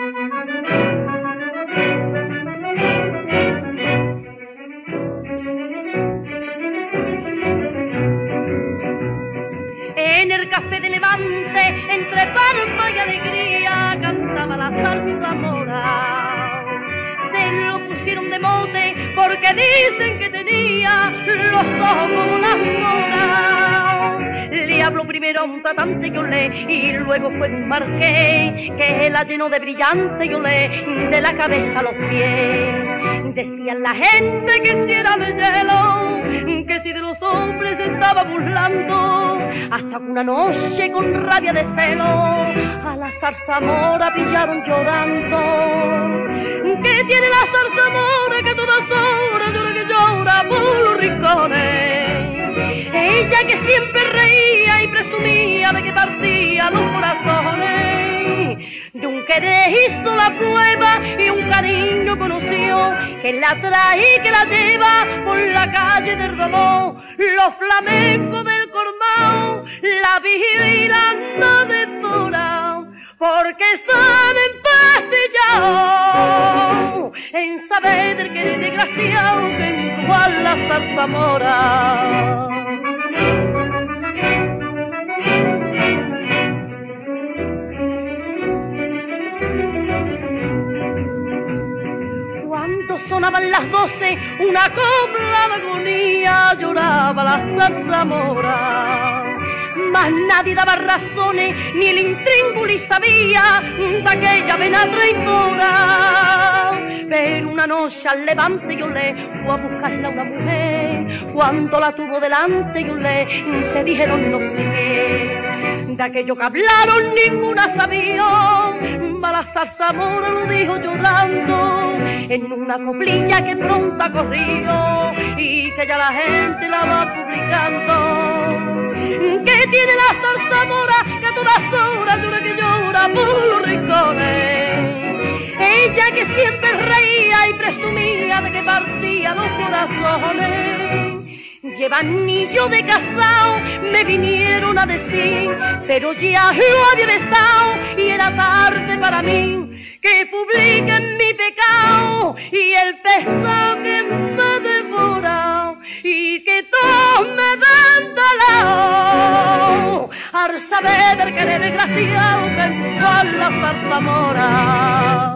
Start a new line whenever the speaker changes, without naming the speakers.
En el café de Levante, entre palma y alegría, cantaba la zarzamora. Se lo pusieron de mote porque dicen que tenía los ojos como una mora. Le habló primero a un tratante que olé, y luego fue un marqués que la llenó de brillante y olé, de la cabeza a los pies. Decían la gente que si era de hielo, que si de los hombres se estaba burlando, hasta que una noche con rabia de celo a la zarzamora pillaron llorando. ¿Qué tiene la zarzamora que todas horas llora que llora por los rincones? Ella que siempre reía y presumía de que partía los corazones, de un querer hizo la prueba y un cariño conoció, que la trae y que la lleva por la calle del dolor. Los flamencos del Cormao la vigilan no devoran, porque están empastillados en saber del querer desgraciado que igual la zarzamora. Cuando sonaban las 12, una copla de agonía lloraba la zarzamora. Mas nadie daba razones, ni el intrínguli sabía de aquella vena traidora. Pero una noche al Levante yo le fue a buscarla una mujer. Cuando la tuvo delante yo le se dijeron no sé qué. De aquello que hablaron ninguna sabía, la zarzamora lo dijo llorando en una coplilla que pronto ha corrido y que ya la gente la va publicando. ¿Qué tiene la zarzamora que a todas horas llora que llora por los rincones? Ella que siempre reía y presumía de que partía los corazones. Lleva anillo de casao, me vinieron a decir, pero ya lo había besado y era tarde para mí. Que publiquen mi pecado y el pesado que me devora, y que todos me den talao al saber del querer desgraciado que empujó a la zarzamora.